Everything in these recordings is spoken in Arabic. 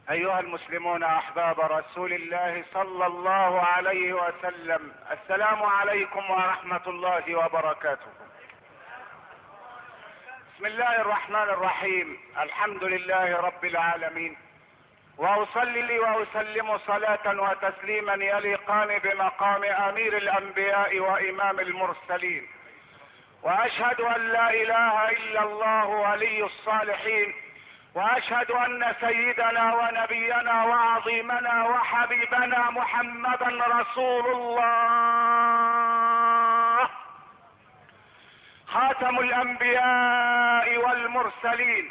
ايها المسلمون احباب رسول الله صلى الله عليه وسلم، السلام عليكم ورحمة الله وبركاته. بسم الله الرحمن الرحيم، الحمد لله رب العالمين، واصلي واسلم صلاة وتسليما يليقان بمقام امير الانبياء وامام المرسلين، واشهد ان لا اله الا الله ولي الصالحين، واشهد ان سيدنا ونبينا وعظيمنا وحبيبنا محمدا رسول الله، خاتم الانبياء والمرسلين.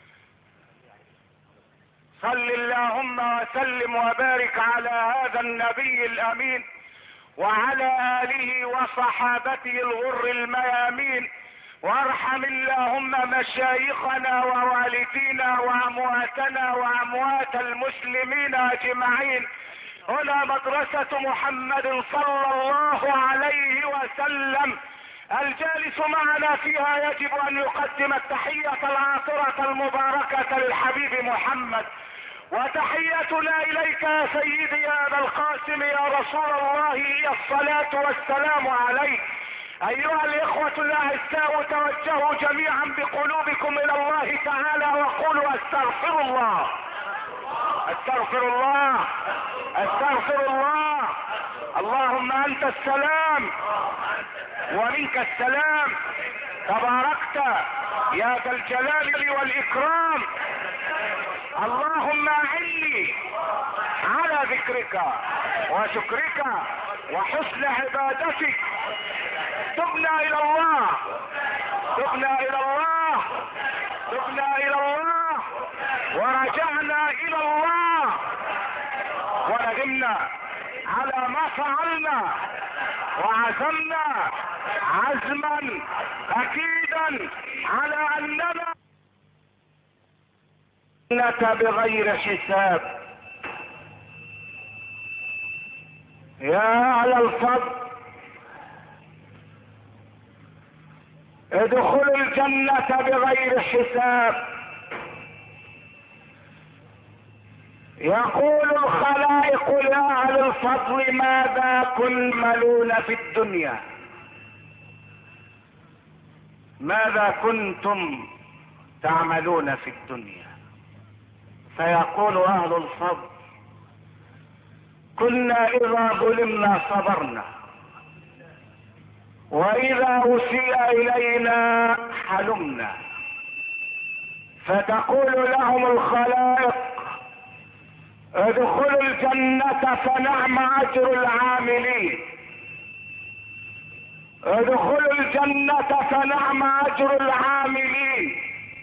صل اللهم وسلم وبارك على هذا النبي الامين وعلى اله وصحابته الغر الميامين، وارحم اللهم مشايخنا ووالدينا وامواتنا واموات المسلمين اجمعين. هنا مدرسة محمد صلى الله عليه وسلم، الجالس معنا فيها يجب ان يقدم التحية العاطرة المباركة للحبيب محمد، وتحيتنا اليك يا سيدي يا ابا القاسم يا رسول الله هي الصلاة والسلام عليك. ايها الاخوة الاعزاء، توجهوا جميعا بقلوبكم الى الله تعالى وقولوا استغفر الله استغفر الله استغفر الله. اللهم انت السلام ومنك السلام، تباركت يا ذا الجلال والاكرام. اللهم اعني على ذكرك وشكرك وحسن عبادتك. تبنا الى الله تبنا الى الله تبنا الى الله ورجعنا الى الله، وندمنا على ما فعلنا، وعزمنا عزما اكيدا على اننا بغير حساب. يا اهل الفضل، ادخلوا الجنة بغير حساب. يقول الخلائق لأهل الفضل ماذا تملون في الدنيا؟ ماذا كنتم تعملون في الدنيا؟ فيقول أهل الفضل كنا إذا ظلمنا صبرنا، واذا اسيء الينا حلمنا. فتقول لهم الخلائق ادخلوا الجنة فنعم اجر العاملين، ادخلوا الجنة فنعم اجر العاملين.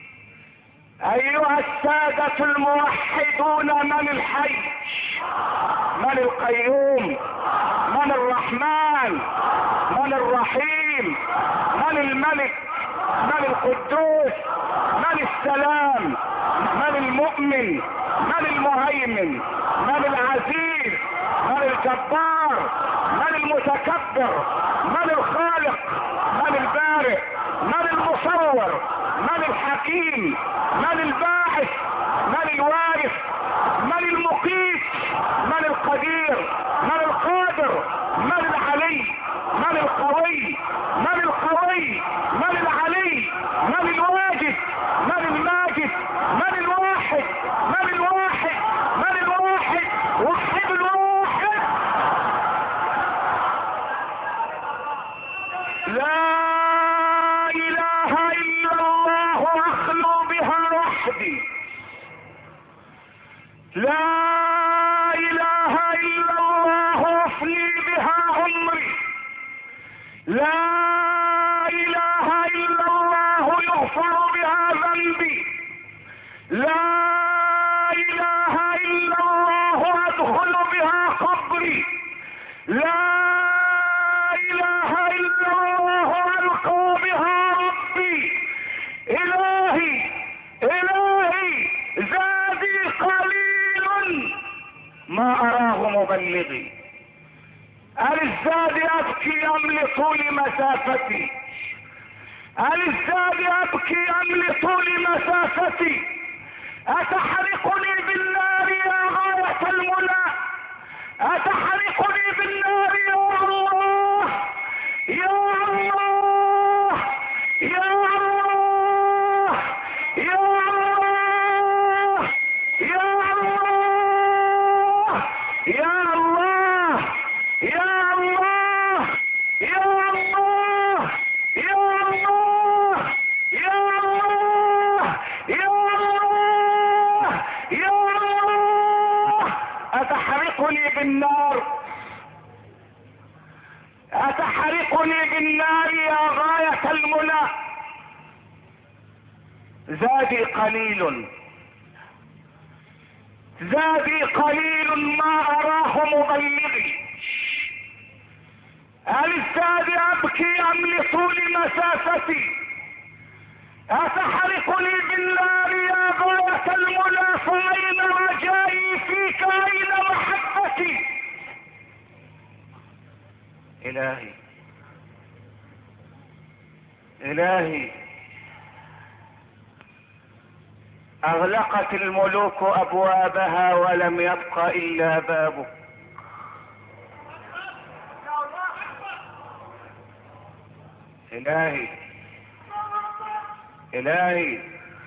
ايها السادة الموحدون، من الحي؟ من القيوم؟ من الرحمن؟ من الرحيم؟ من الملك؟ من القدوس؟ من السلام؟ من المؤمن؟ من المهيمن؟ من العزيز؟ من الجبار؟ من المتكبر؟ من الخالق؟ من البارئ؟ من المصور؟ من الحكيم؟ من الباعث؟ من الوارث؟ من المقيت؟ من القدير؟ من القادر؟ من العلي؟ من القوي؟ من القوي؟ من العلي؟ من الواجد؟ من الماجد؟ من الواحد؟ من الواحد؟ من الواحد؟ وحد الواحد. لا اله الا الله اخلو بها وحدي، لا اله الا الله افني بها عمري، لا اله الا الله يغفر بها ذنبي، لا اله الا الله ادخل بها قبري، لا اله الا الله القى بها ربي. الهي الهي زادي قليل ما اراه مبلغي. هل الزاد ابكي ام لطول مسافتي؟ هل الزاد ابكي ام لطول مسافتي؟ اتحرقني بالنار أتحرقني بالنار يا الله يا الله يا الله يا الله يا الله يا الله يا الله يا الله يا الله يا الله يا الله يا الله أتحرقني بالنار أتحرقني بالنار يا غاية المنى. زادي قليل زادي قليل ما أراه مبلغي. هل الزاد أبكي أم لطول مسافتي؟ أتحرقني بالنار يا غاية المنى فأين رجائي فيك أين محبتي؟ إلهي إلهي أغلقت الملوك أبوابها ولم يبق إلا بابك. إلهي إلهي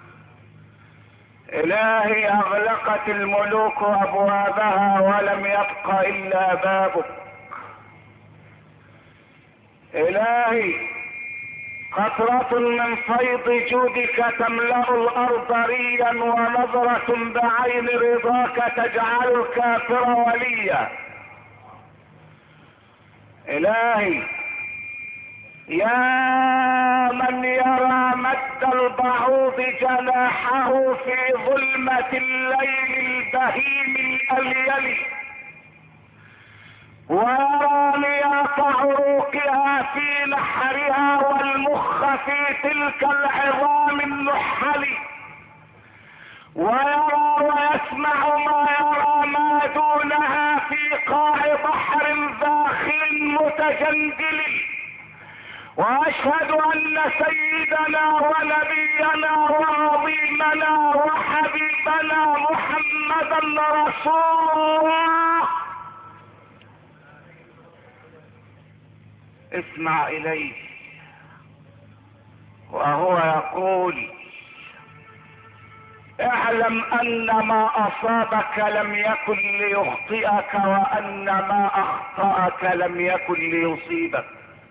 إلهي أغلقت الملوك أبوابها ولم يبق إلا بابك. إلهي قطرة من فيض جودك تملأ الأرض ريا ونظرة بعين رضاك تجعل الكافر وليا. إلهي يا من يرى مد البعوض جناحه في ظلمة الليل البهيم الأليل ويرى نياط عروقها في نحرها والمخ في تلك العظام النحل ويرى ويسمع ما يرى ما دونها في قاع بحر داخل متجندل. واشهد ان سيدنا ونبينا وعظيمنا وحبيبنا محمدا رسول الله. اسمع اليه وهو يقول اعلم ان ما اصابك لم يكن ليخطئك وان ما اخطأك لم يكن ليصيبك.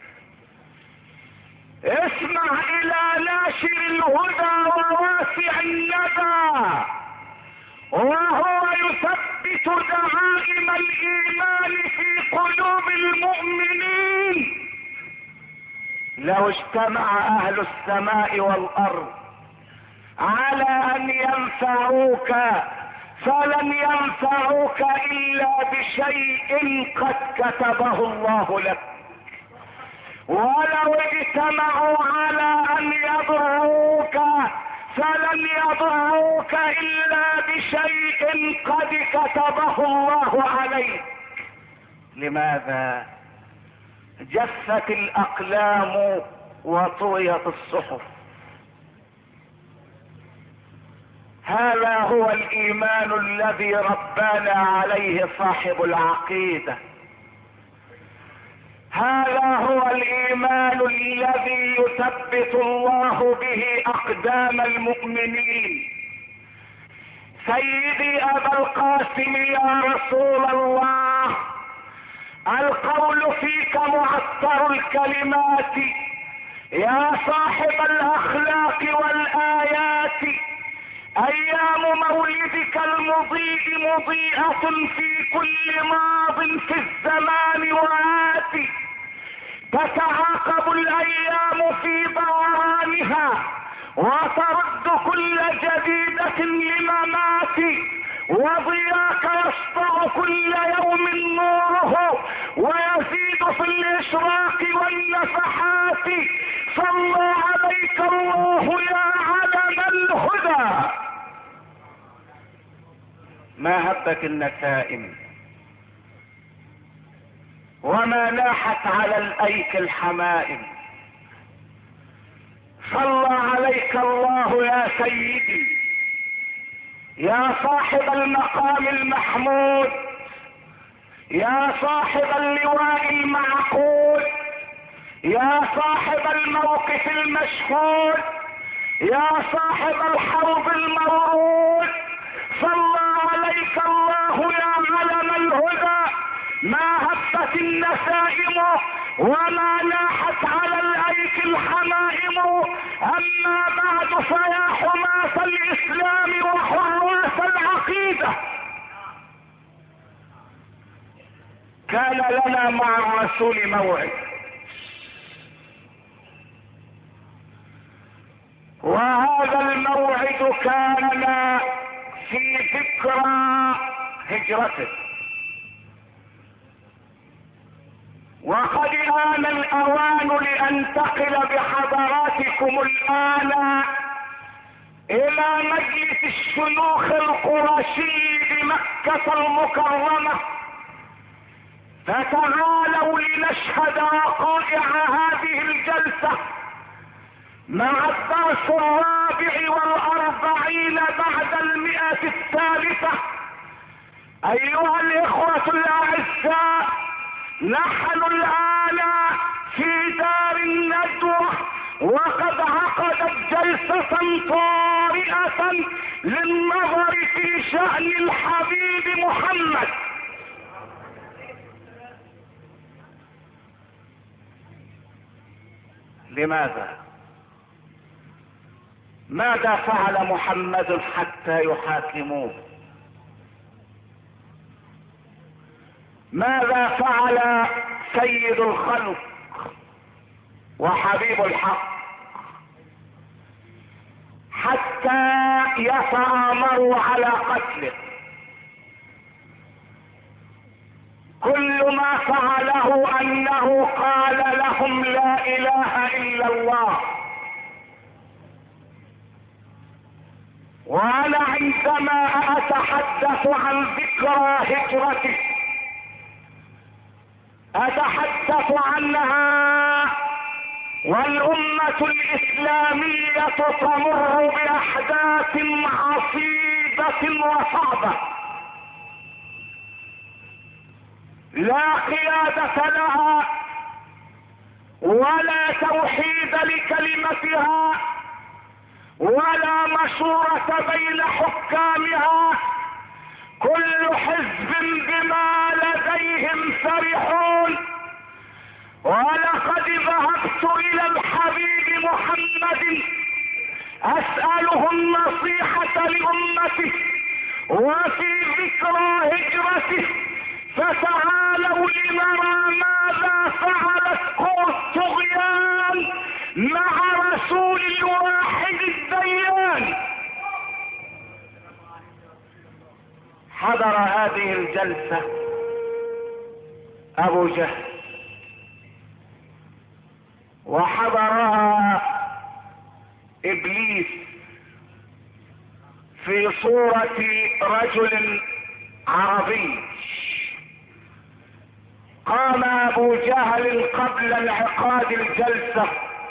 اسمع الى ناشر الهدى وواسع الندى وهو يثبت دعائم الايمان في قلوب المؤمنين. لو اجتمع اهل السماء والارض على ان ينفعوك فلن ينفعوك الا بشيء قد كتبه الله لك. ولو اجتمعوا على ان يضروك فلن يضروك الا بشيء قد كتبه الله عليك. لماذا؟ جفت الاقلام وطويت الصحف. هذا هو الايمان الذي ربانا عليه صاحب العقيدة. هذا هو الايمان الذي يثبت الله به اقدام المؤمنين. سيدي ابا القاسم يا رسول الله، القول فيك معطر الكلمات يا صاحب الاخلاق والايات. ايام مولدك المضيء مضيئة في كل ماض في الزمان وآت. تتعاقب الايام في دورانها وترد كل جديدة لممات. وضياك يسطع كل يوم نوره ويزيد في الاشراق والنفحات. صلى عليك الله يا علم الهدى. ما هبت النسائم وما ناحت على الايك الحمائم. صلى عليك الله يا سيدي يا صاحب المقام المحمود يا صاحب اللواء المعقول، يا صاحب الموقف المشهود، يا صاحب الحوض المورود، صلى عليك الله يا علم الهدى. ما هبت النسائم وما لاحت على الايك الحمائم، اما بعد فيا حماة الاسلام وحراس العقيدة، كان لنا مع الرسول موعد، وهذا الموعد كان في ذكرى هجرته، وقد آن الأوان لأنتقل بحضراتكم الآن إلى مجلس الشيوخ القرشي بمكة المكرمة، فتعالوا لنشهد وقائع هذه الجلسة مع الدرس 44 بعد 100. أيها الإخوة الأعزاء، نحن الآن في دار الندوة، وقد عقدت جلسة طارئة للنظر في شأن الحبيب محمد. لماذا؟ ماذا فعل محمد حتى يحاكموه؟ ماذا فعل سيد الخلق وحبيب الحق حتى يتآمروا على قتله؟ كل ما فعله انه قال لهم لا اله الا الله. وانا عندما اتحدث عن ذكرى هجرته اتحدث عنها والامة الاسلامية تمر باحداث عصيبة وصعبة لا قيادة لها ولا توحيد لكلمتها ولا مشورة بين حكامها، كل حزب بما لديهم فرحون. ولقد ذهبت الى الحبيب محمد اسأله النصيحة لامته وفي ذكرى هجرته، فتعالوا لنرى ماذا فعلت قوى الطغيان مع رسول الواحد الديان. حضر هذه الجلسة ابو جهل، وحضرها ابليس في صورة رجل عربي. قام ابو جهل قبل انعقاد الجلسة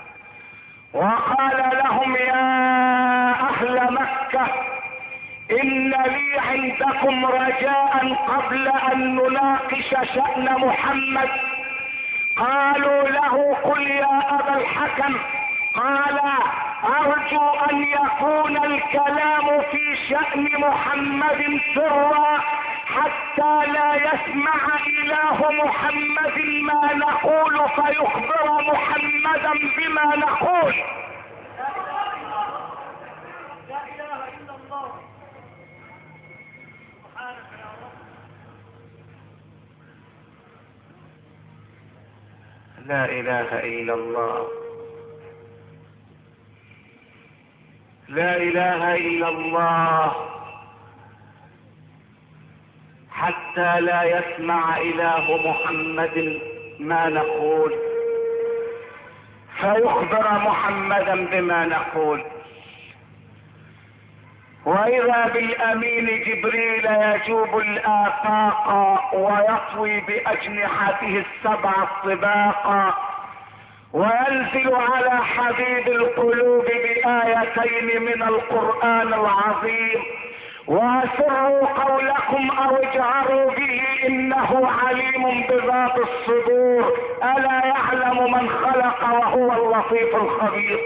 وقال لهم يا اهل مكة ان لي عندكم رجاء قبل ان نناقش شأن محمد. قالوا له قل يا ابا الحكم. قال ارجو ان يكون الكلام في شأن محمد سرا حتى لا يسمع اله محمد ما نقول فيخبر محمدا بما نقول. لا اله الا الله. سبحانك يا رب. لا اله الا الله، لا اله الا الله، حتى لا يسمع اله محمد ما نقول فيخبر محمدا بما نقول. واذا بالامين جبريل يجوب الافاق ويطوي باجنحته السبع الطباق وينزل على حبيب القلوب بآيتين من القرآن العظيم واسروا قولكم او اجهروا به انه عليم بذات الصدور. الا يعلم من خلق وهو اللطيف الخبير.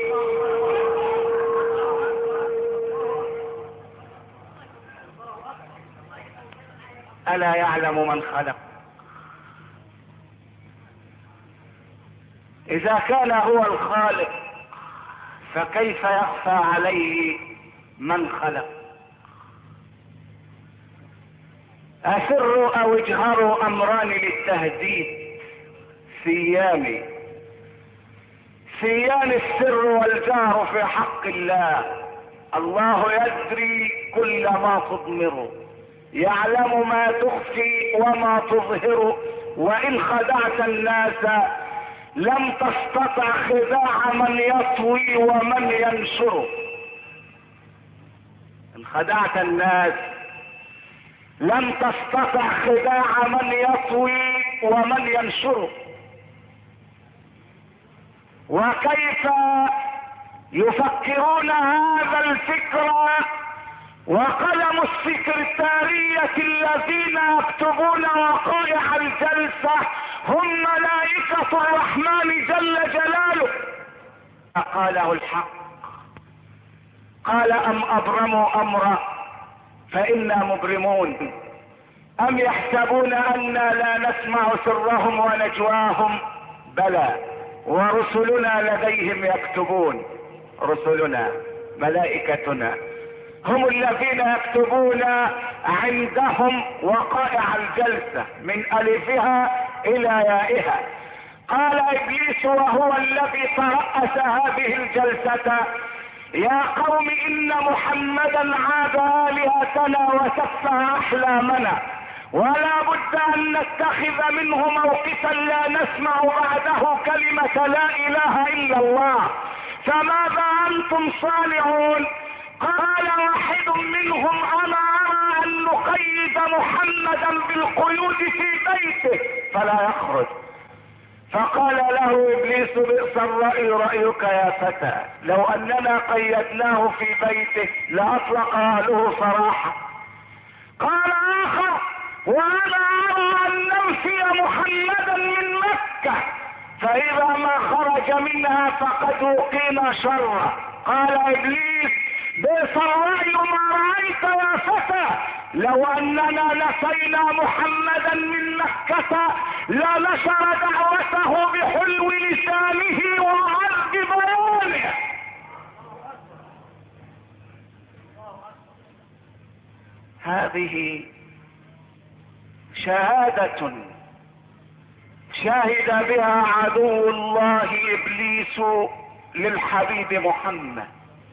الا يعلم من خلق. اذا كان هو الخالق فكيف يخفى عليه من خلق؟ اسروا او اجهروا امران للتهديد سيان السر والجهر في حق الله. الله يدري كل ما تضمر، يعلم ما تخفي وما تظهر. وان خدعت الناس لم تستطع خداع من يطوي ومن ينشر. ان خدعت الناس لم تستطع خداع من يطوي ومن ينشر. وكيف يفكرون هذا الفكر وقلم السكرتارية الذين يكتبون وقائع الجلسة هم ملائكة الرحمن جل جلاله؟ قاله الحق. قال أم أبرموا أمرا فإنا مبرمون أم يحسبون أنا لا نسمع سرهم ونجواهم بلى ورسلنا لديهم يكتبون. رسلنا ملائكتنا هم الذين يكتبون عندهم وقائع الجلسة من ألفها إلى يائها. قال إبليس وهو الذي ترأس هذه الجلسة يا قوم إن محمدا عاد آلهتنا وسفه أحلامنا ولا بد أن نتخذ منه موقفا لا نسمع بعده كلمة لا إله إلا الله، فماذا أنتم صانعون؟ قال واحد منهم أنا أرى أن نقيد محمدا بالقيود في بيته فلا يخرج. فقال له إبليس بئس الرأي رأيك يا فتى، لو أننا قيدناه في بيته لأطلق أهله صراحة. قال آخر وأنا أرى أن ننفي محمدا من مكة فإذا ما خرج منها فقد وقينا شرا. قال إبليس بئس الرأي ما رأيت يا فتى، لو أننا نفينا محمدا من مكة لنشر دعوته بحلو لسانه وعذب بيانه. هذه شهادة شهد بها عدو الله إبليس للحبيب محمد.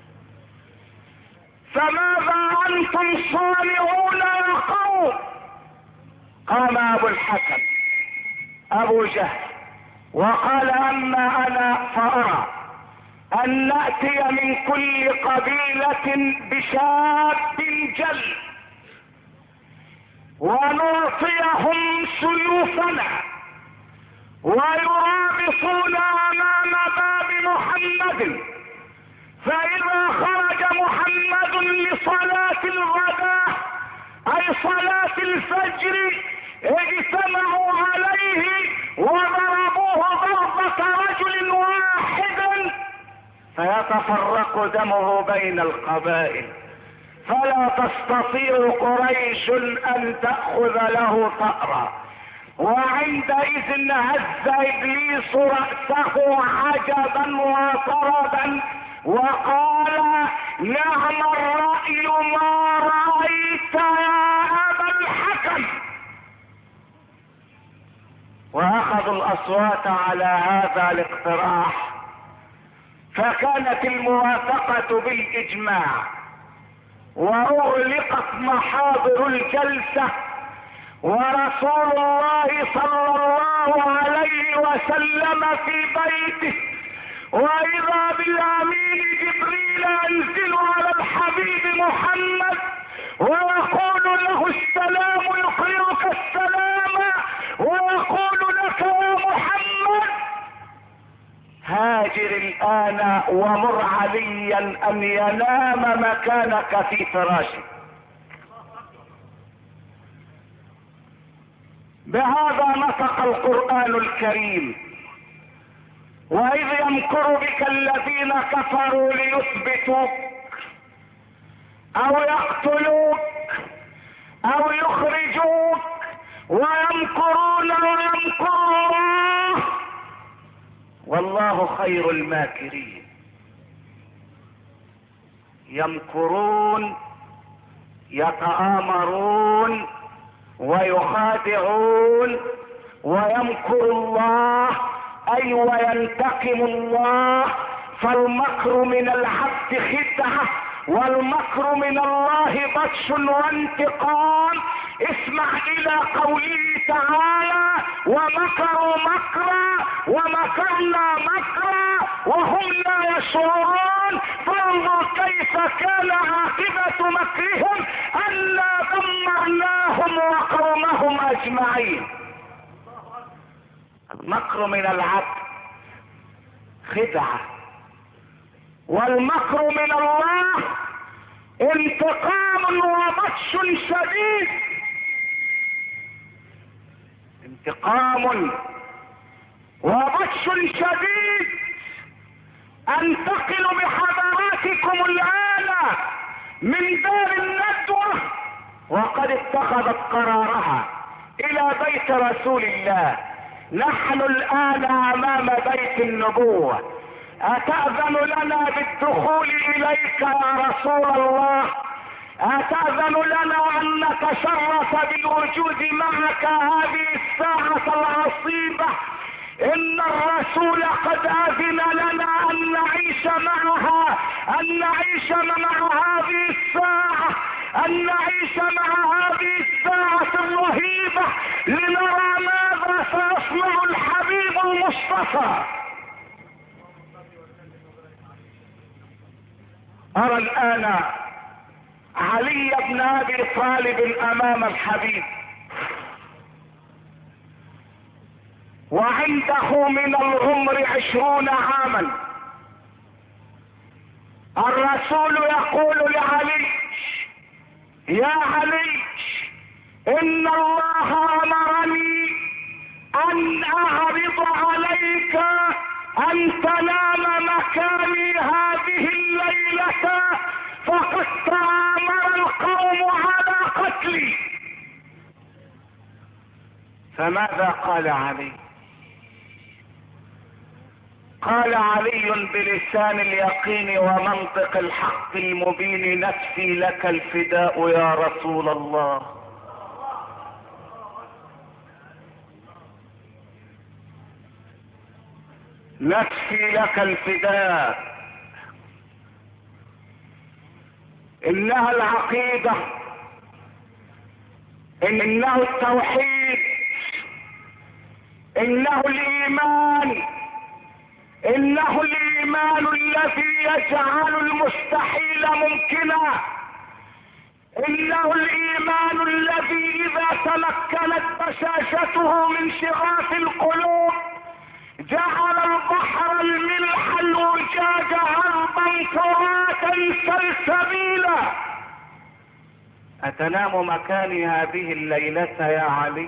فماذا أنتم صانعون يا قوم؟ قام أبو الحكم أبو جهل وقال أما أنا فأرى أن نأتي من كل قبيلة بشاب جل ونعطيهم سيوفنا ويرابطون أمام باب محمد، فإذا خرج محمد لصلاة الغداء أي صلاة الفجر اجتمعوا عليه وضربوه ضربة رجل واحد فيتفرق دمه بين القبائل، فلا تستطيع قريش أن تأخذ له ثأرا. وعندئذ هز إبليس رأسه عجبا وطربا وقال نعم الرأي ما رأيت يا أبا الحكم. وأخذوا الأصوات على هذا الاقتراح، فكانت الموافقة بالإجماع وأغلقت محاضر الجلسة، ورسول الله صلى الله عليه وسلم في بيته، وإذا بالأمين جبريل ينزل على الحبيب محمد ويقول له السلام يقرئك السلام ويقول لك يا محمد هاجر الآن ومر عليا أن ينام مكانك في فراشك. بهذا نطق القرآن الكريم: وإذ يمكر بك الذين كفروا ليثبتوك أو يقتلوك أو يخرجوك ويمكرون ويمكر الله والله خير الماكرين. يمكرون، يتآمرون ويخادعون، ويمكر الله أي وينتقم الله. فالمكر من العبد خدعة، والمكر من الله بطش وانتقام. اسمع الى قوله تعالى: ومكروا مكرا ومكرنا مكرا وهم لا يشعرون. فانظر كيف كان عاقبة مكرهم أنا دمرناهم وقومهم أجمعين. المكر من العبد خدعة، والمكر من الله انتقام وبطش شديد. انتقام وبطش شديد. انتقل بحضراتكم الآن من دار الندوة وقد اتخذت قرارها الى بيت رسول الله. نحن الآن امام بيت النبوة. أتأذن لنا بالدخول إليك يا رسول الله؟ أتأذن لنا أن نتشرف بالوجود معك هذه الساعة العصيبة؟ إن الرسول قد أذن لنا أن نعيش معها، أن نعيش مع هذه الساعة، أن نعيش مع هذه الساعة الرهيبة لنرى ماذا سيصنع الحبيب المصطفى. أرى الآن علي بن أبي طالب أمام الحبيب، وعنده من العمر 20 عاما. الرسول يقول لعلي: يا علي، إن الله أمرني أن أعرض عليك أن تنام مكاني هذه الليلة، فقد تآمر القوم على قتلي. فماذا قال علي؟ قال علي بلسان اليقين ومنطق الحق المبين: نفسي لك الفداء يا رسول الله. نفسي لك الفداء. انها العقيدة، انه التوحيد، انه الايمان، انه الايمان الذي يجعل المستحيل ممكنا، انه الايمان الذي اذا تمكنت بشاشته من شغاف القلوب جعل البحر الملح الوجاج عرضا فراتا سلسبيلا. أتنام مكاني هذه الليلة يا علي؟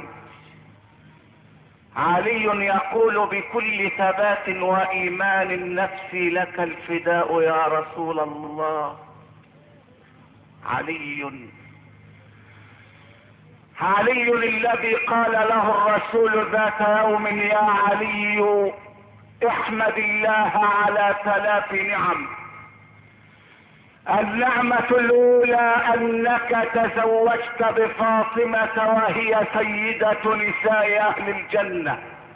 علي يقول بكل ثبات وإيمان: نفسي لك الفداء يا رسول الله. علي الذي قال له الرسول ذات يوم: يا علي، احمد الله على 3 نعم. النعمة الأولى أنك تزوجت بفاطمة وهي سيدة نساء أهل الجنة.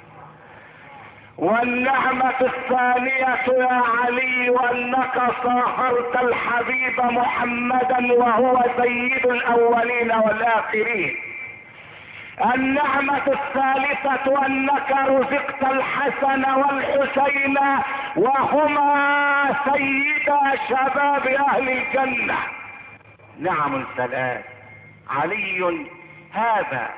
والنعمة الثانية يا علي أنك صاهرت الحبيب محمدا وهو سيد الأولين والآخرين. النعمة الثالثة أنك رزقت الحسن والحسين وهما سيدا شباب أهل الجنة. نعم 3. علي هذا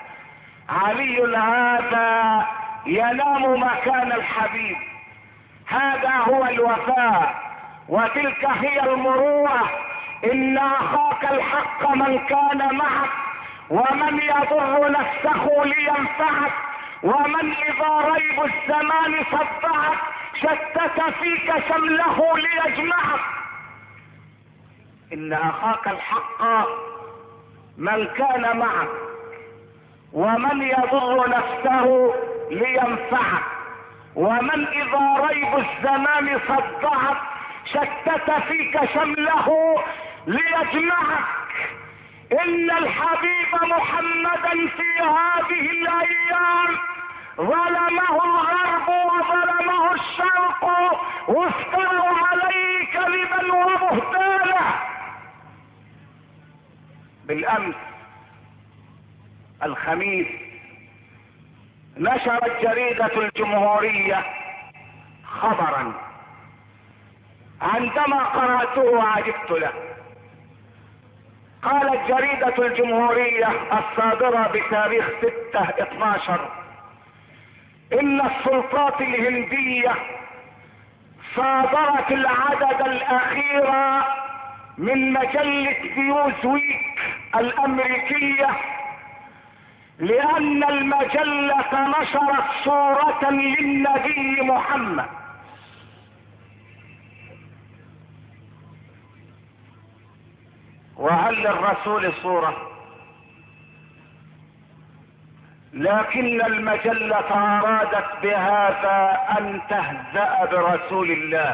ينام مكان الحبيب. هذا هو الوفاء، وتلك هي المروءة. إن أخاك الحق من كان معك ومن يضر نفسه لينفعك، ومن اذا ريب الزمان صدعك شتت فيك شمله ليجمعك. ان اخاك الحق من كان معك، ومن يضر نفسه لينفعك، ومن اذا ريب الزمان صدعك شتت فيك شمله ليجمعك. ان الحبيب محمدا في هذه الايام ظلمه الغرب وظلمه الشرق، وافتروا عليه كذبا وبهتانا. بالامس الخميس نشرت جريدة الجمهورية خبرا عندما قرأته عجبت له. قالت جريدة الجمهورية الصادرة بتاريخ 6/12 ان السلطات الهندية صادرت العدد الاخير من مجلة نيوزويك الامريكية، لان المجلة نشرت صورة للنبي محمد. وهل للرسول صورة؟ لكن المجلة ارادت بهذا ان تهزأ برسول الله.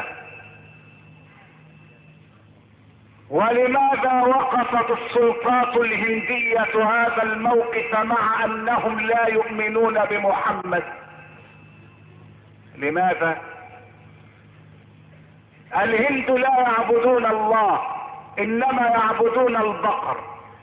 ولماذا وقفت السلطات الهندية هذا الموقف مع انهم لا يؤمنون بمحمد؟ لماذا؟ الهند لا يعبدون الله، انما يعبدون البقر.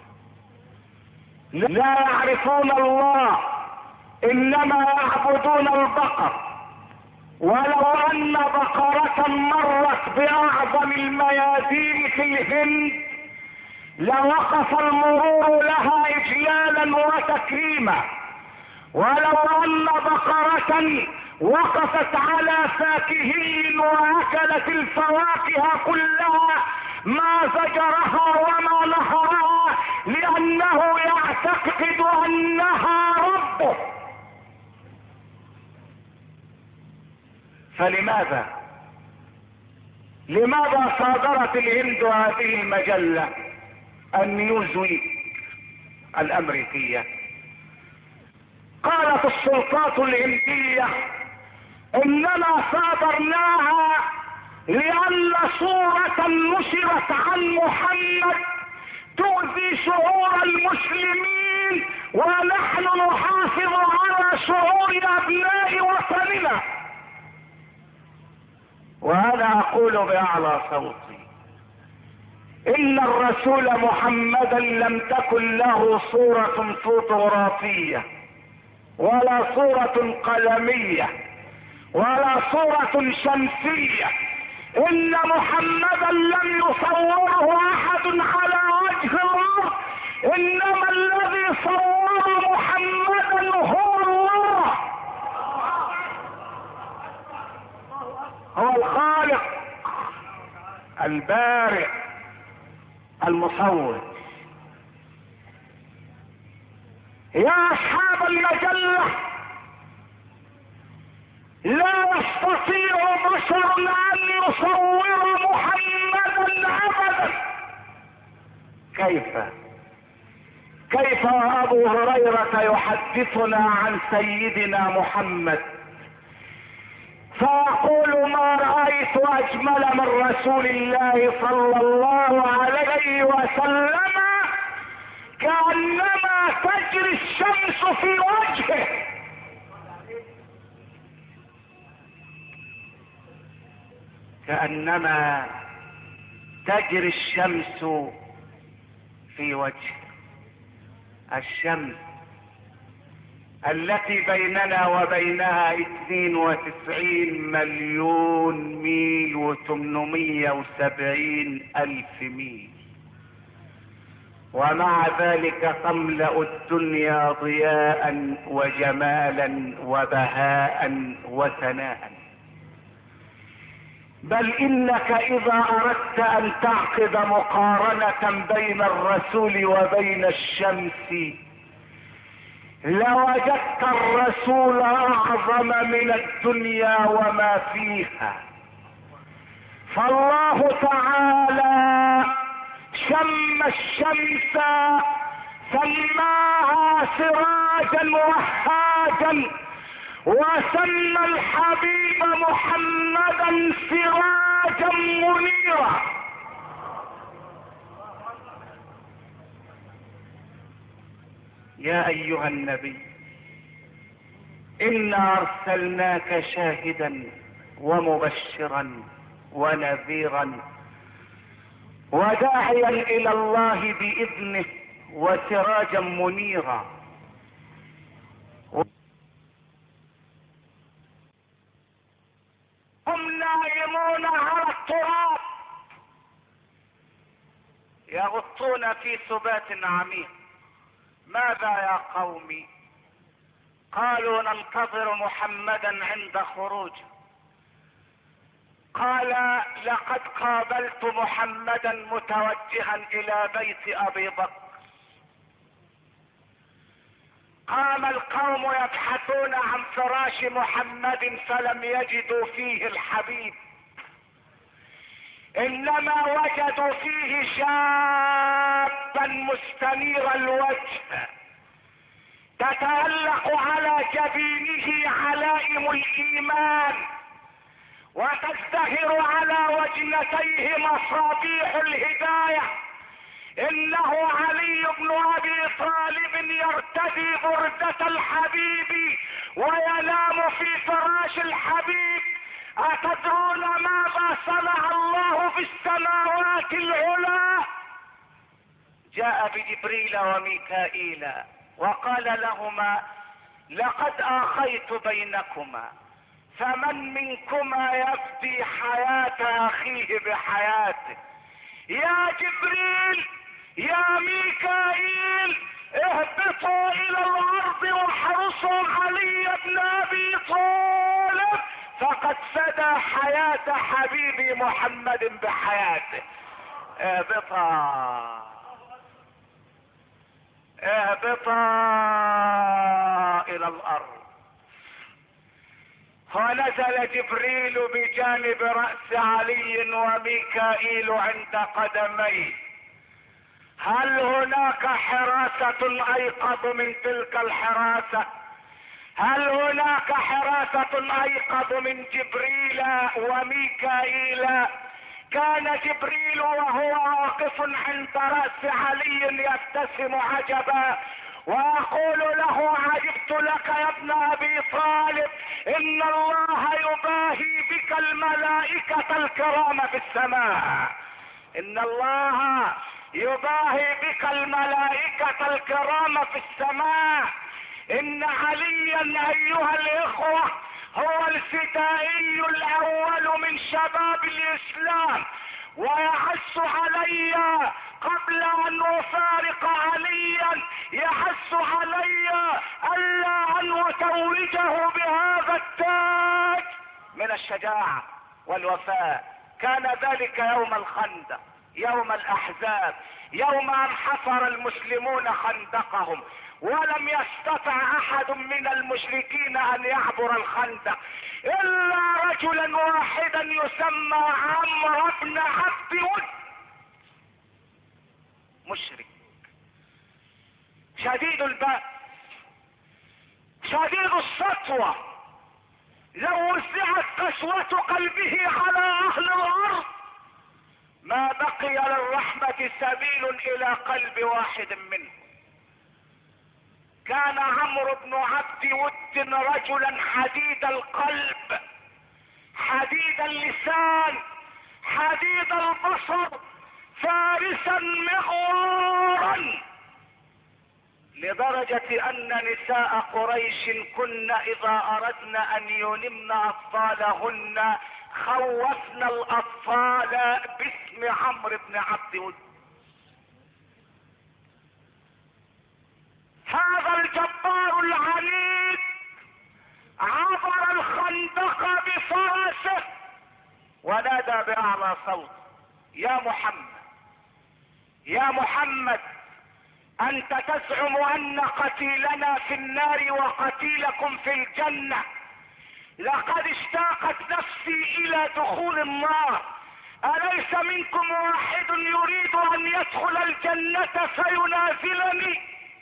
لا يعرفون الله، انما يعبدون البقر. ولو ان بقرة مرت باعظم الميادين في الهند لوقف المرور لها اجلالا وتكريما. ولو ان بقرة وقفت على فاكهي واكلت الفواكه كلها ما زجرها وما نهرها، لانه يعتقد انها ربه. فلماذا صادرت الهند هذه المجلة النيوزويك الامريكية؟ قالت السلطات الهندية اننا صادرناها لان صورة نشرت عن محمد تؤذي شعور المسلمين، ونحن نحافظ على شعور ابناء وطننا. وانا اقول باعلى صوتي ان الرسول محمدا لم تكن له صورة فوتوغرافية ولا صورة قلمية ولا صورة شمسية. ان محمدا لم يصوره احد على وجه الارض، انما الذي صور محمدا هو الله، هو الخالق البارئ المصور. يا اصحاب المجلة، لا يستطيع بشر ان يصور محمدا ابدا. كيف ابو هريرة يحدثنا عن سيدنا محمد فيقول ما رأيت اجمل من رسول الله صلى الله عليه وسلم، كأنما تجري الشمس في وجهه. كأنما تجري الشمس في وجهه. الشمس التي بيننا وبينها 92 مليون ميل و870 ألف ميل، ومع ذلك تملأ الدنيا ضياء وجمالا وبهاء وثناء. بل انك اذا اردت ان تعقد مقارنة بين الرسول وبين الشمس لوجدت الرسول اعظم من الدنيا وما فيها. فالله تعالى شم الشمس سماها سراجا وهاجا، وسمى الحبيب محمدا سراجا منيرا. يا ايها النبي انا ارسلناك شاهدا ومبشرا ونذيرا وداعيا الى الله باذنه وسراجا منيرا. هم نائمون على التراب يغطون في سبات عميق. ماذا يا قومي؟ قالوا ننتظر محمدا عند خروجه. قال لقد قابلت محمدا متوجها الى بيت ابي بكر. قام القوم يبحثون عن فراش محمد فلم يجدوا فيه الحبيب، انما وجدوا فيه شابا مستنير الوجه تتألق على جبينه علائم الايمان وتزدهر على وجنتيه مصابيح الهداية. انه علي بن ابي طالب يرتدي بردة الحبيب وينام في فراش الحبيب. اتدرون ماذا صنع الله في السماوات العلى؟ جاء بجبريل وميكائيل وقال لهما لقد اخيت بينكما، فمن منكما يفدي حياة اخيه بحياته؟ يا جبريل يا ميكائيل اهبطوا الى الارض واحرسوا علي بن ابي طالب فقد فدى حياة حبيبي محمد بحياته. اهبطا اهبطا الى الارض. ونزل جبريل بجانب رأس علي وميكائيل عند قدميه. هل هناك حراسة ايقظ من تلك الحراسة؟ هل هناك حراسة ايقظ من جبريل وميكائيل؟ كان جبريل وهو واقف عند رأس علي يبتسم عجبا ويقول له عجبت لك يا ابن ابي طالب، ان الله يباهي بك الملائكة الكرام في السماء. ان الله يباهي بك الملائكة الكرام في السماء. ان عليا ايها الاخوة هو الفدائي الاول من شباب الاسلام، ويحث علي قبل ان افارق عليا يحث علي الا ان اتوجه بهذا التاج من الشجاعة والوفاء. كان ذلك يوم الخندق، يوم الاحزاب، يوم ان حفر المسلمون خندقهم ولم يستطع احد من المشركين ان يعبر الخندق الا رجلا واحدا يسمى عمرو بن عبد ود، مشرك شديد البأس شديد السطوة. لو وسعت قسوة قلبه على اهل الارض ما بقي للرحمة سبيل الى قلب واحد منهم. كان عمرو بن عبد ود رجلا حديد القلب حديد اللسان حديد البصر فارسا مغرورا، لدرجة ان نساء قريش كن اذا اردن ان ينمن اطفالهن خوفن الاطفال باسم عمرو بن عبد ود. هذا الجبار العنيد عبر الخندق بفرسه ونادى باعلى صوت: يا محمد يا محمد انت تزعم ان قتيلنا في النار وقتيلكم في الجنة. لقد اشتاقت نفسي الى دخول النار. اليس منكم واحد يريد ان يدخل الجنة فينازلني؟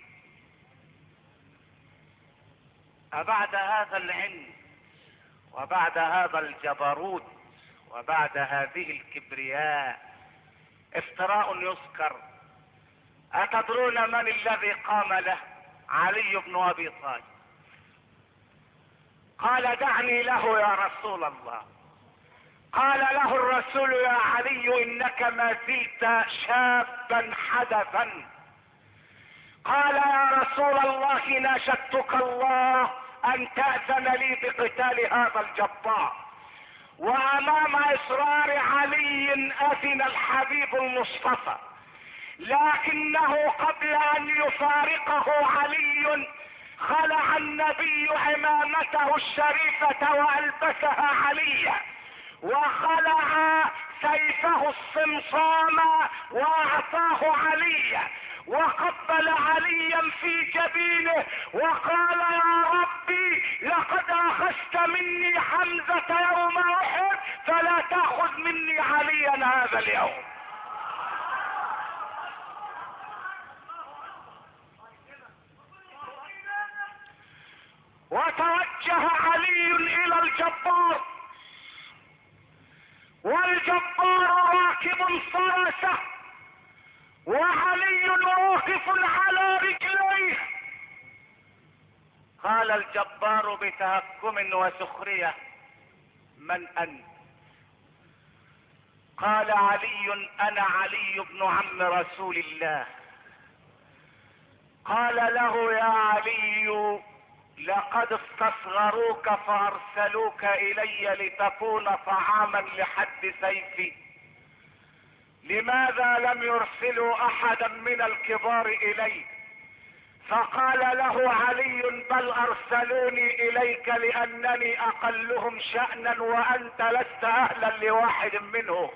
أبعد هذا العلم وبعد هذا الجبروت وبعد هذه الكبرياء افتراء يذكر؟ أتدرون من الذي قام له؟ علي بن أبي طالب. قال دعني له يا رسول الله. قال له الرسول يا علي انك ما زلت شابا حدثا. قال يا رسول الله ناشدتك الله ان تأذن لي بقتال هذا الجبار. وامام اصرار علي اذن الحبيب المصطفى، لكنه قبل ان يفارقه علي خلع النبي عمامته الشريفة والبسها عليا، وخلع سيفه الصمصام واعطاه عليا، وقبل عليا في جبينه وقال يا ربي لقد اخذت مني حمزة يوم احد فلا تأخذ مني عليا هذا اليوم. وتوجه علي الى الجبار، والجبار راكب فرسه وعلي واقف على رجليه. قال الجبار بتهكم وسخرية من انت؟ قال علي انا علي بن عم رسول الله. قال له يا علي لقد استصغروك فارسلوك الي لتكون طعاما لحد سيفي، لماذا لم يرسلوا احدا من الكبار الي؟ فقال له علي بل ارسلوني اليك لانني اقلهم شأنا وانت لست اهلا لواحد منهم.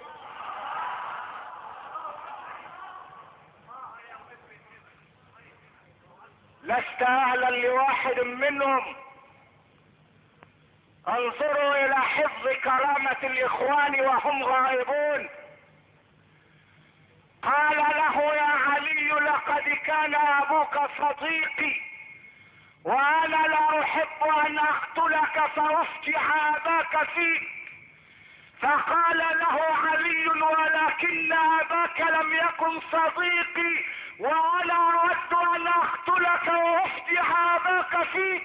لست اهلا لواحد منهم. انظروا الى حفظ كرامة الاخوان وهم غائبون. قال له يا علي لقد كان ابوك صديقي وانا لا احب ان اقتلك فافجع اباك فيك. فقال له علي ولكن اباك لم يكن صديقي وانا اود ان اقتلك وافجع اباك فيك.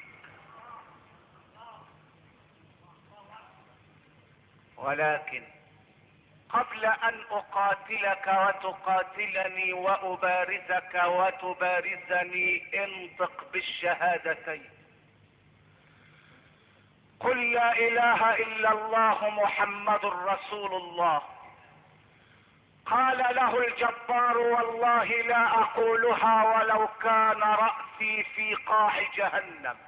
ولكن قبل ان اقاتلك وتقاتلني وابارزك وتبارزني انطق بالشهادتين. قل لا اله الا الله محمد رسول الله. قال له الجبار والله لا اقولها ولو كان رأسي في قاع جهنم.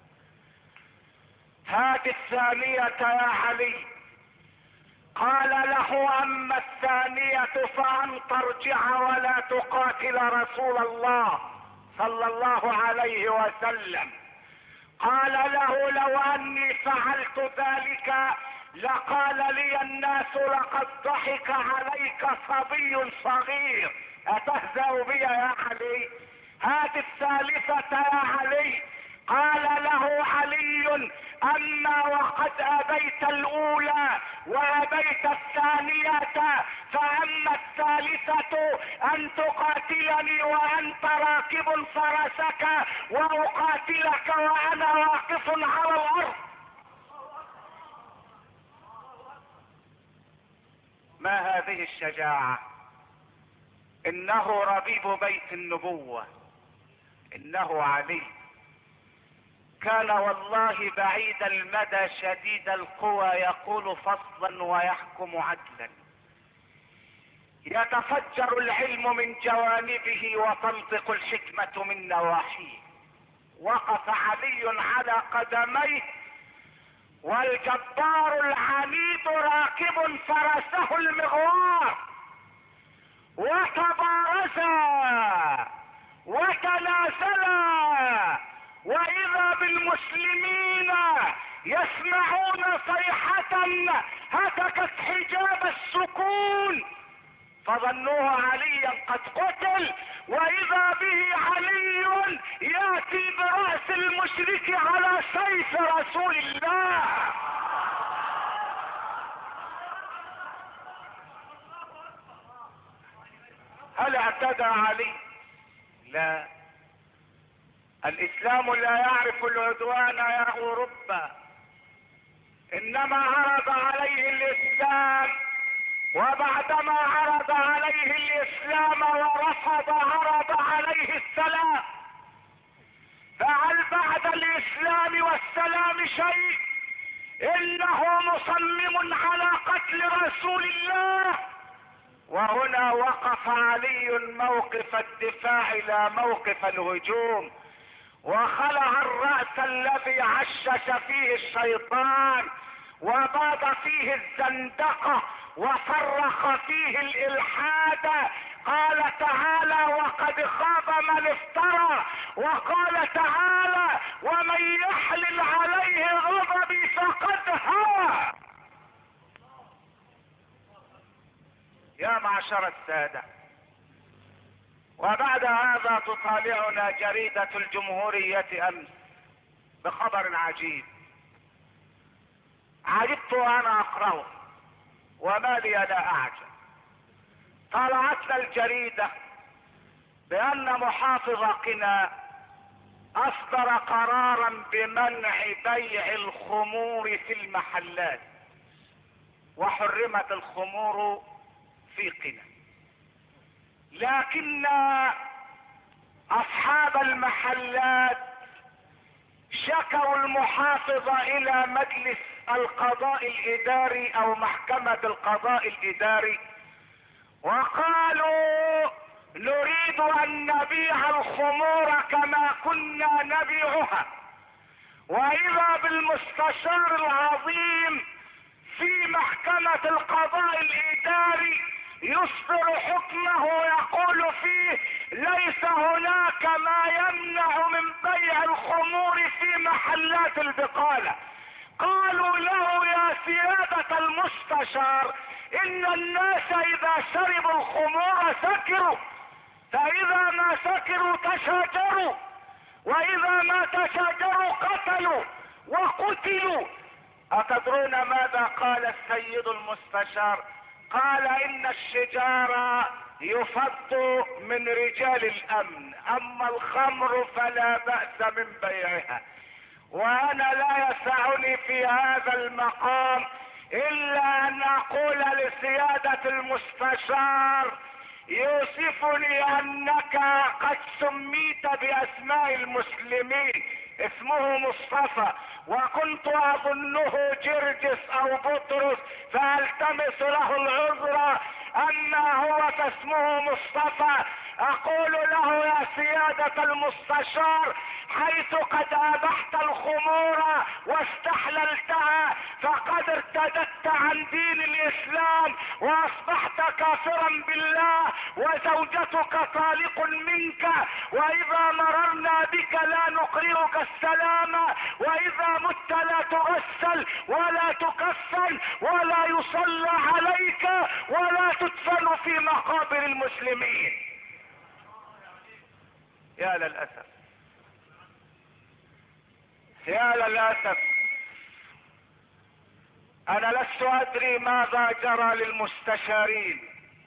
هات الثانية يا علي. قال له اما الثانية فان ترجع ولا تقاتل رسول الله صلى الله عليه وسلم. قال له لو اني فعلت ذلك لقال لي الناس لقد ضحك عليك صبي صغير اتهزأ بي يا علي. هات الثالثة يا علي. قال له علي اما وقد ابيت الاولى وابيت الثانية فاما الثالثة ان تقاتلني وانت راكب فرسك واقاتلك وانا واقف على الارض. ما هذه الشجاعة؟ انه ربيب بيت النبوة، انه علي. كان والله بعيد المدى شديد القوى يقول فصلا ويحكم عدلا. يتفجر العلم من جوانبه وتنطق الحكمة من نواحيه. وقف علي على قدميه والجبار العنيد راكب فرسه المغوار، وتبارزا وتنازلا، واذا بالمسلمين يسمعون صيحة هتكت حجاب السكون، فظنوه عليا قد قتل، واذا به علي ياتي برأس المشرك على سيف رسول الله. هل اعتدى علي؟ لا، الاسلام لا يعرف العدوان يا اوروبا، انما عرض عليه الاسلام، وبعدما عرض عليه الاسلام ورفض عرض عليه السلام. فهل بعد الاسلام والسلام شيء؟ انه مصمم على قتل رسول الله. وهنا وقف علي موقف الدفاع لا موقف الهجوم، وخلع الرأس الذي عشش فيه الشيطان وباد فيه الزندقة وصرخ فيه الإلحاد. قال تعالى: وقد خاب من افترى. وقال تعالى: ومن يحلل عليه غضبي فقد هوى. يا معشر السادة، وبعد هذا تطالعنا جريدة الجمهورية امس بخبر عجيب، عجبت وانا اقرأه وما لي لا اعجب. طلعتنا الجريدة بان محافظ قنا اصدر قرارا بمنع بيع الخمور في المحلات، وحرمت الخمور في قنا. لكن اصحاب المحلات شكوا المحافظ الى مجلس القضاء الاداري او محكمة القضاء الاداري، وقالوا: نريد ان نبيع الخمور كما كنا نبيعها. واذا بالمستشار العظيم في محكمة القضاء الاداري يصدر حكمه يقول فيه: ليس هناك ما يمنع من بيع الخمور في محلات البقالة. قالوا له: يا سيادة المستشار، ان الناس اذا شربوا الخمور سكروا، فاذا ما سكروا تشاجروا، واذا ما تشاجروا قتلوا وقتلوا. اتدرون ماذا قال السيد المستشار؟ قال: ان الشجار يفض من رجال الامن، اما الخمر فلا بأس من بيعها. وانا لا يسعني في هذا المقام الا ان اقول لسيادة المستشار: يوصفني انك قد سميت باسماء المسلمين، اسمه مصطفى، وكنت اظنه جرجس او بطرس، فالتمس له العذر، اما هو فاسمه مصطفى. اقول له: يا سيادة المستشار، حيث قد ابحت الخمور واستحللتها فقد ارتدت عن دين الاسلام واصبحت كافرا بالله، وزوجتك طالق منك، واذا مررنا بك لا نقرئك السلام، واذا مت لا تغسل ولا تكفن ولا يصلى عليك ولا تدفن في مقابر المسلمين. يا للأسف، يا للأسف، انا لست ادري ماذا جرى للمستشارين،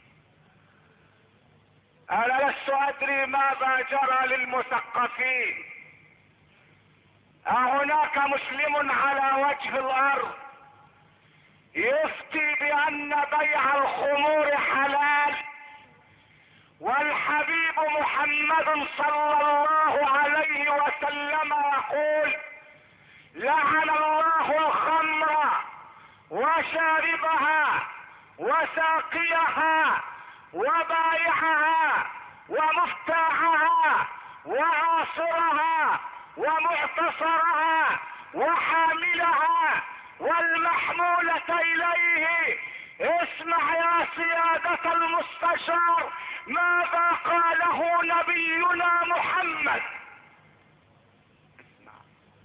انا لست ادري ماذا جرى للمثقفين. هناك مسلم على وجه الارض يفتي بان بيع الخمور حلال، والحبيب محمد صلى الله عليه وسلم يقول: لعن الله الخمر وشاربها وساقيها وبائعها ومفتاحها وعاصرها ومعتصرها وحاملها والمحمولة اليه، اسمع يا سيادة المستشار ماذا قاله نبينا محمد. اسمع،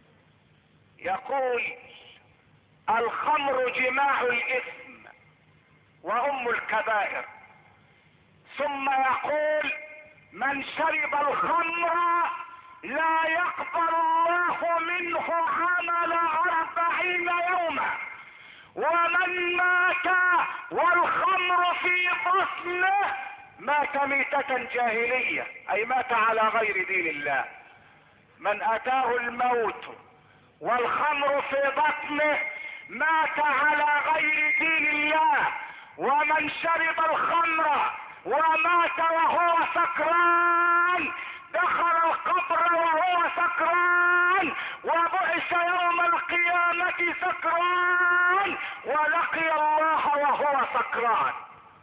يقول الخمر جماع الاثم وام الكبائر، ثم يقول من شرب الخمر لا يقبل الله منه عمل 40 يوما، ومن مات والخمر في بطنه مات ميتة جاهلية، اي مات على غير دين الله. من اتاه الموت والخمر في بطنه مات على غير دين الله. ومن شرب الخمر ومات وهو سكران دخل القبر وهو سكران، وبعث يوم القيامة سكران، ولقي الله وهو سكران.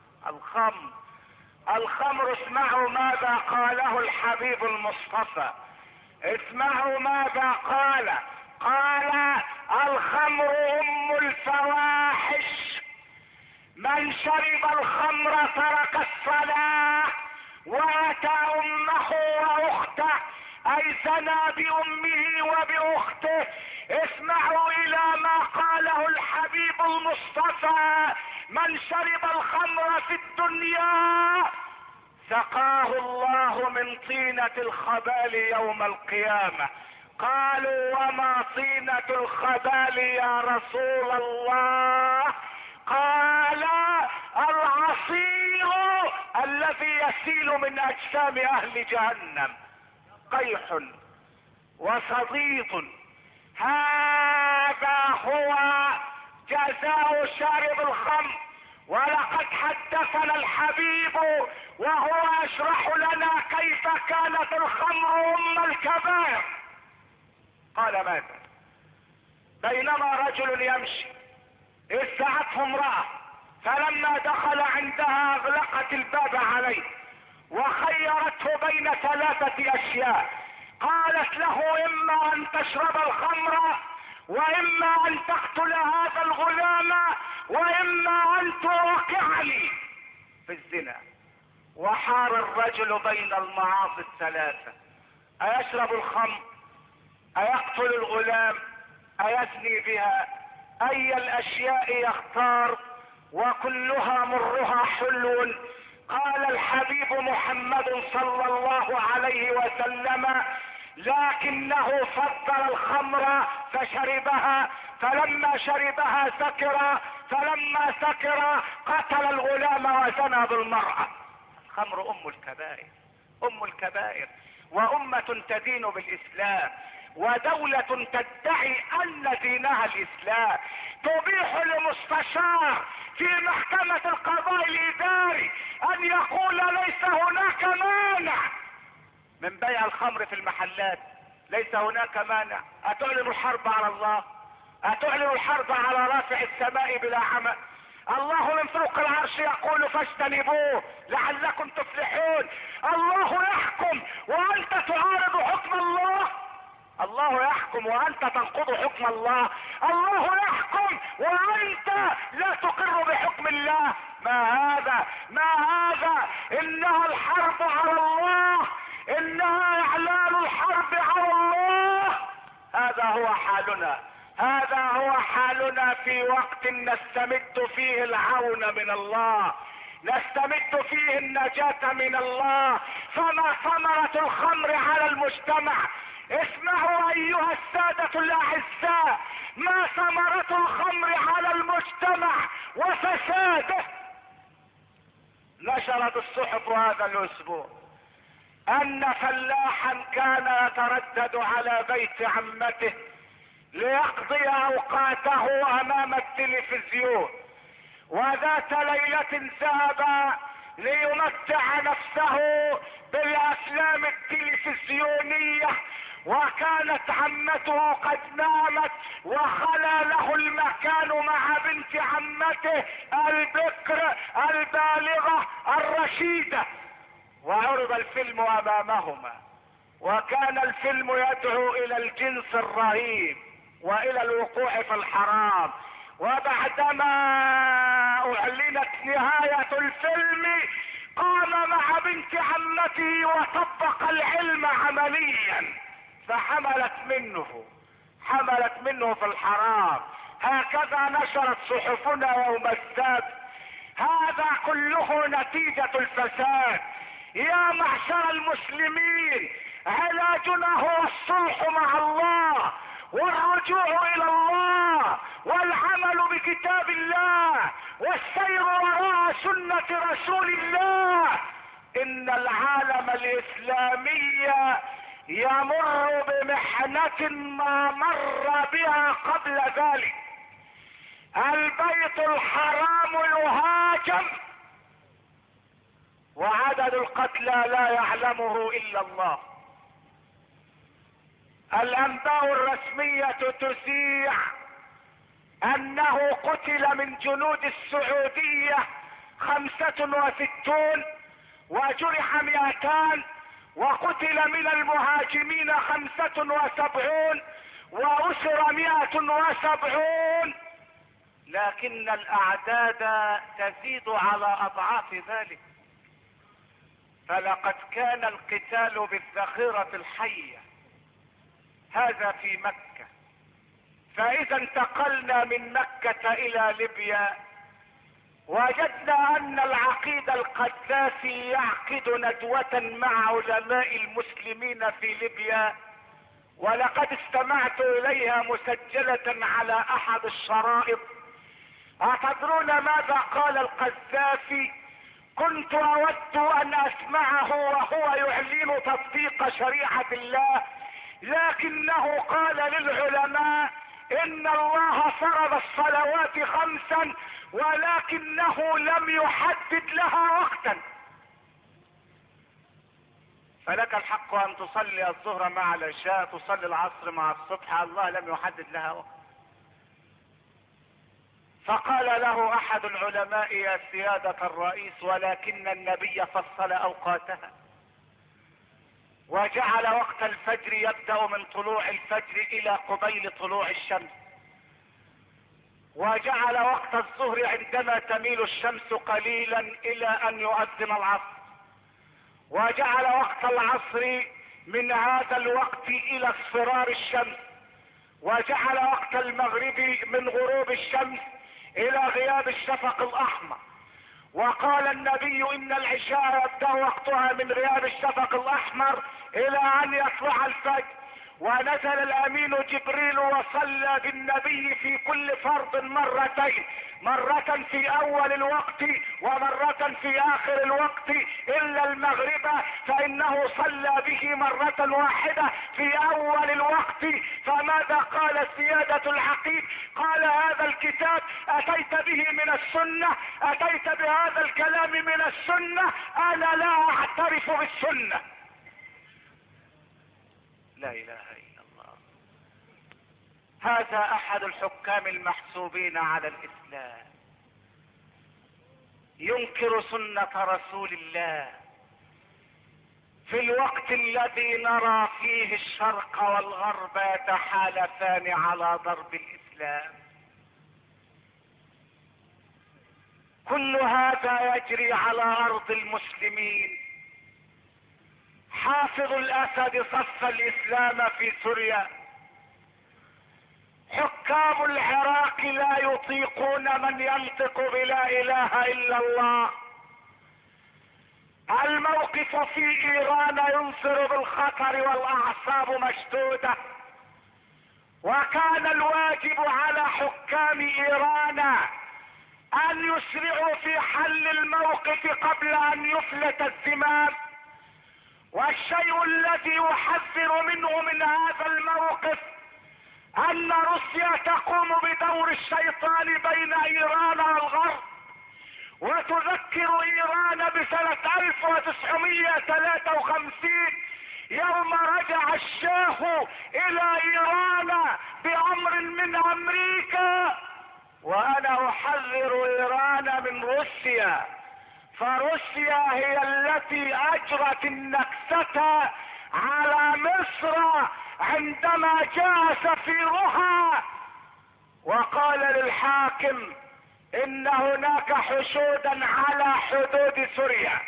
الخمر اسمعوا ماذا قاله الحبيب المصطفى، اسمعوا ماذا قال الخمر ام الفواحش، من شرب الخمر ترك الصلاة واتى امه واخته، اي زنى بامه وباخته. اسمعوا الى ما قاله الحبيب المصطفى، من شرب الخمر في الدنيا سقاه الله من طينة الخبال يوم القيامة. قالوا وما طينة الخبال يا رسول الله؟ قال العصير الذي يسيل من اجسام اهل جهنم، قيح وصديد. هذا هو جزاء شارب الخمر. ولقد حدثنا الحبيب وهو يشرح لنا كيف كانت الخمر ام الكبائر. قال ماذا؟ بينما رجل يمشي إذ دعته امرأة، فلما دخل عندها اغلقت الباب عليه وخيرته بين 3 أشياء. قالت له اما ان تشرب الخمر، واما ان تقتل هذا الغلام، واما ان توقعني في الزنا. وحار الرجل بين المعاصي 3، ايشرب الخمر، ايقتل الغلام، ايزني بها، اي الاشياء يختار؟ وكلها مرها حلو. قال الحبيب محمد صلى الله عليه وسلم لكنه فضل الخمر فشربها، فلما شربها سكر، فلما سكر قتل الغلام وزنى بالمرأة. الخمر ام الكبائر، ام الكبائر، وامة تدين بالاسلام، ودولة تدعي ان دينها الاسلام، تبيح لمستشار في محكمة القضاء الاداري ان يقول ليس هناك مانع من بيع الخمر في المحلات، ليس هناك مانع. اتعلن الحرب على الله؟ اتعلن الحرب على رافع السماء بلا عمى؟ الله من فوق العرش يقول فاجتنبوه لعلكم تفلحون. الله يحكم وانت تعارض حكم الله، الله يحكم وانت تنقض حكم الله، الله يحكم وانت لا تقر بحكم الله. ما هذا؟ انها الحرب على الله، انها اعلان الحرب على الله. هذا هو حالنا، هذا هو حالنا في وقت نستمد فيه العون من الله، نستمد فيه النجاة من الله. فما ثمرة الخمر على المجتمع؟ اسمعوا ايها السادة الاعزاء، ما ثمرة الخمر على المجتمع وفساده؟ نشرت الصحف هذا الاسبوع ان فلاحا كان يتردد على بيت عمته ليقضي اوقاته امام التلفزيون، وذات ليلة ذهب ليمتع نفسه بالافلام التلفزيونية، وكانت عمته قد نامت وخلى له المكان مع بنت عمته البكر البالغة الرشيدة، وعرض الفيلم امامهما، وكان الفيلم يدعو الى الجنس الرهيب والى الوقوع في الحرام، وبعدما اعلنت نهاية الفيلم قام مع بنت عمته وطبق العلم عمليا، فحملت منه في الحرام. هكذا نشرت صحفنا يوم السبت. هذا كله نتيجة الفساد. يا معشر المسلمين، علاجنا هو الصلح مع الله والرجوع الى الله والعمل بكتاب الله والسير وراء سنة رسول الله. ان العالم الاسلامي يمر بمحنة ما مر بها قبل ذلك. البيت الحرام يهاجم وعدد القتلى لا يعلمه الا الله. الانباء الرسمية تذيع انه قتل من جنود السعودية 65 وجرح 200 وقتل من المهاجمين 75 وأسر 170، لكن الاعداد تزيد على اضعاف ذلك. فلقد كان القتال بالذخيرة الحية، هذا في مكة. فاذا انتقلنا من مكة الى ليبيا وجدنا ان العقيد القذافي يعقد ندوة مع علماء المسلمين في ليبيا، ولقد استمعت اليها مسجلة على احد الشرائط. أتدرون ماذا قال القذافي؟ كنت اود ان اسمعه وهو يعلن تطبيق شريعة الله، لكنه قال للعلماء ان الله فرض الصلوات 5 ولكنه لم يحدد لها وقتا. فلك الحق ان تصلي الظهر مع العشاء، تصلي العصر مع الصبح، الله لم يحدد لها وقت. فقال له احد العلماء: يا سيادة الرئيس، ولكن النبي فصل اوقاتها وجعل وقت الفجر يبدأ من طلوع الفجر الى قبيل طلوع الشمس، وجعل وقت الظهر عندما تميل الشمس قليلا الى ان يؤذن العصر، وجعل وقت العصر من هذا الوقت الى اصفرار الشمس، وجعل وقت المغرب من غروب الشمس الى غياب الشفق الاحمر. وقال النبي ان العشاء يبدأ وقتها من غياب الشفق الاحمر الى ان يطلع الفجر. ونزل الامين جبريل وصلى بالنبي في كل فرض مرتين، مرة في اول الوقت ومرة في اخر الوقت الا المغرب، فانه صلى به مرة واحدة في اول الوقت. فماذا قال سيادة العقيد؟ قال: هذا الكتاب اتيت به من السنة، اتيت بهذا الكلام من السنة، انا لا اعترف بالسنة. لا اله الا الله. هذا احد الحكام المحسوبين على الاسلام، ينكر سنة رسول الله في الوقت الذي نرى فيه الشرق والغرب يتحالفان على ضرب الاسلام. كل هذا يجري على ارض المسلمين. حافظ الاسد صف الاسلام في سوريا. حكام العراق لا يطيقون من ينطق بلا اله الا الله. الموقف في ايران ينصر بالخطر والاعصاب مشدودة، وكان الواجب على حكام ايران ان يسرعوا في حل الموقف قبل ان يفلت الزمام. والشيء الذي يحذر منه من هذا الموقف ان روسيا تقوم بدور الشيطان بين ايران والغرب، وتذكر ايران بسنة 1953 يوم رجع الشاه الى ايران بامر من امريكا. وانا احذر ايران من روسيا، فروسيا هي التي اجرت النكسة على مصر عندما جاء سفيرها وقال للحاكم ان هناك حشودا على حدود سوريا،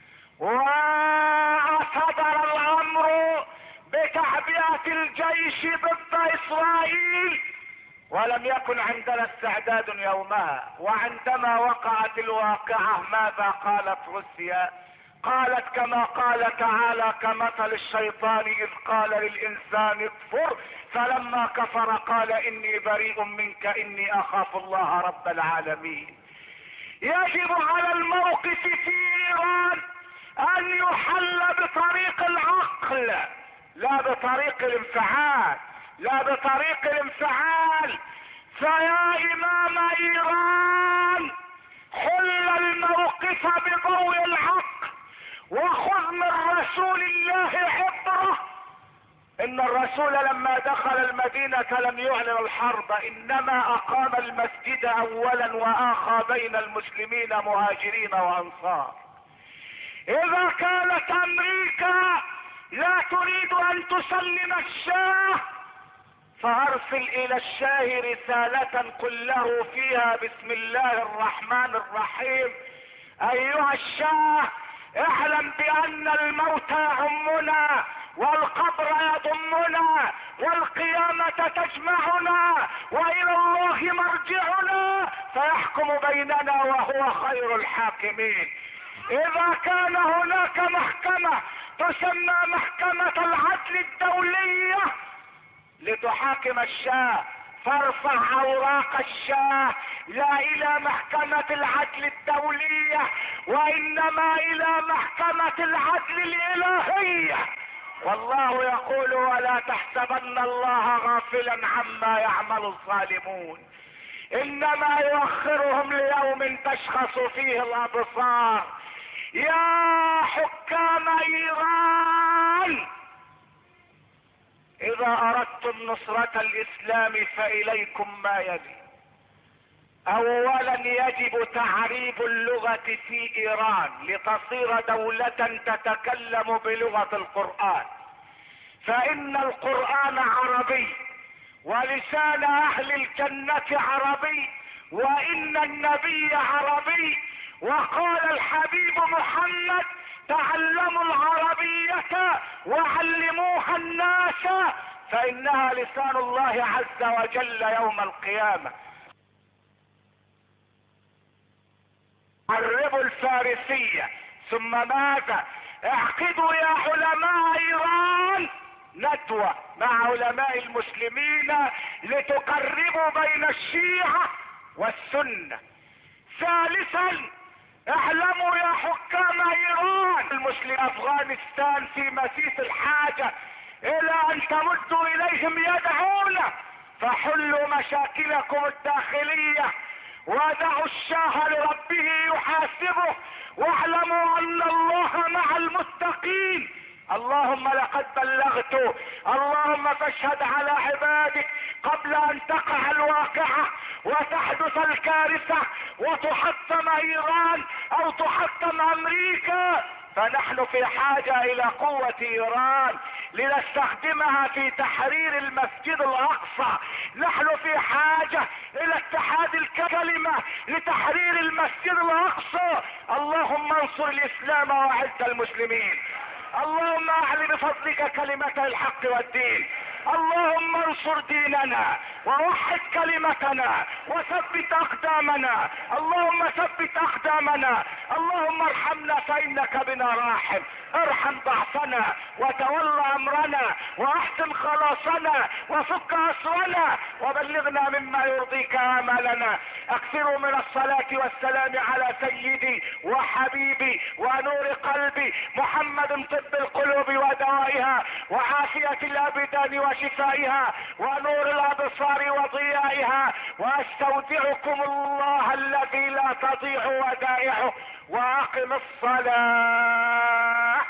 وصدر الامر بتعبئة الجيش ضد اسرائيل، ولم يكن عندنا استعداد يومها. وعندما وقعت الواقعة ماذا قالت روسيا؟ قالت كما قال تعالى: كمثل الشيطان اذ قال للانسان اكفر فلما كفر قال اني بريء منك اني اخاف الله رب العالمين. يجب على الموقف في ايران ان يحل بطريق العقل لا بطريق الانفعال، لا بطريق الانفعال. فيا امام ايران، حل الموقف بضوء العقل وخذ من رسول الله عبرة. ان الرسول لما دخل المدينة لم يعلن الحرب، انما اقام المسجد اولا واخى بين المسلمين مهاجرين وانصار. اذا كانت امريكا لا تريد ان تسلم الشاه فارسل الى الشاه رسالة قل له فيها: بسم الله الرحمن الرحيم، ايها الشاه اعلم بان الموت يعمنا والقبر يضمنا والقيامة تجمعنا والى الله مرجعنا فيحكم بيننا وهو خير الحاكمين. اذا كان هناك محكمة تسمى محكمة العدل الدولية لتحاكم الشاه، فارفع اوراق الشاه لا الى محكمة العدل الدولية وانما الى محكمة العدل الالهية. والله يقول: ولا تحسبن الله غافلا عما يعمل الظالمون، انما يؤخرهم ليوم تشخص فيه الابصار. يا حكام ايران، اذا اردتم نصرة الاسلام فاليكم ما يلي: اولا يجب تعريب اللغة في ايران لتصير دولة تتكلم بلغة القرآن، فان القرآن عربي ولسان اهل الجنة عربي وان النبي عربي، وقال الحبيب محمد: تعلموا العربية وعلموها الناس فانها لسان الله عز وجل يوم القيامة. عربوا الفارسية. ثم ماذا؟ اعقدوا يا علماء ايران ندوة مع علماء المسلمين لتقربوا بين الشيعة والسنة. ثالثا اعلموا يا حكام ايران المسلمين افغانستان في مسيس الحاجة الى ان تمدوا اليهم يدعون، فحلوا مشاكلكم الداخلية ودعوا الشاه لربه يحاسبه، واعلموا ان الله مع المتقين. اللهم لقد بلغت، اللهم فاشهد على عبادك قبل ان تقع الواقعة وتحدث الكارثة وتحطم ايران او تحطم امريكا، فنحن في حاجة الى قوة ايران لنستخدمها في تحرير المسجد الاقصى. نحن في حاجة الى اتحاد الكلمة لتحرير المسجد الاقصى. اللهم انصر الاسلام واعز المسلمين. اللهم اعل بفضلك كلمة الحق والدين. اللهم انصر ديننا ووحد كلمتنا وثبت اقدامنا. اللهم ثبت اقدامنا. اللهم ارحمنا فانك بنا راحم. ارحم ضعفنا وتولى امرنا واحسن خلاصنا وفك اسرنا وبلغنا مما يرضيك امالنا. اكثروا من الصلاة والسلام على سيدي وحبيبي ونور قلبي محمد، طب القلوب ودوائها وعافية الابدان وشفائها ونور الابصار وضيائها. واستودعكم الله الذي لا تضيع ودائعه. واقم الصلاة.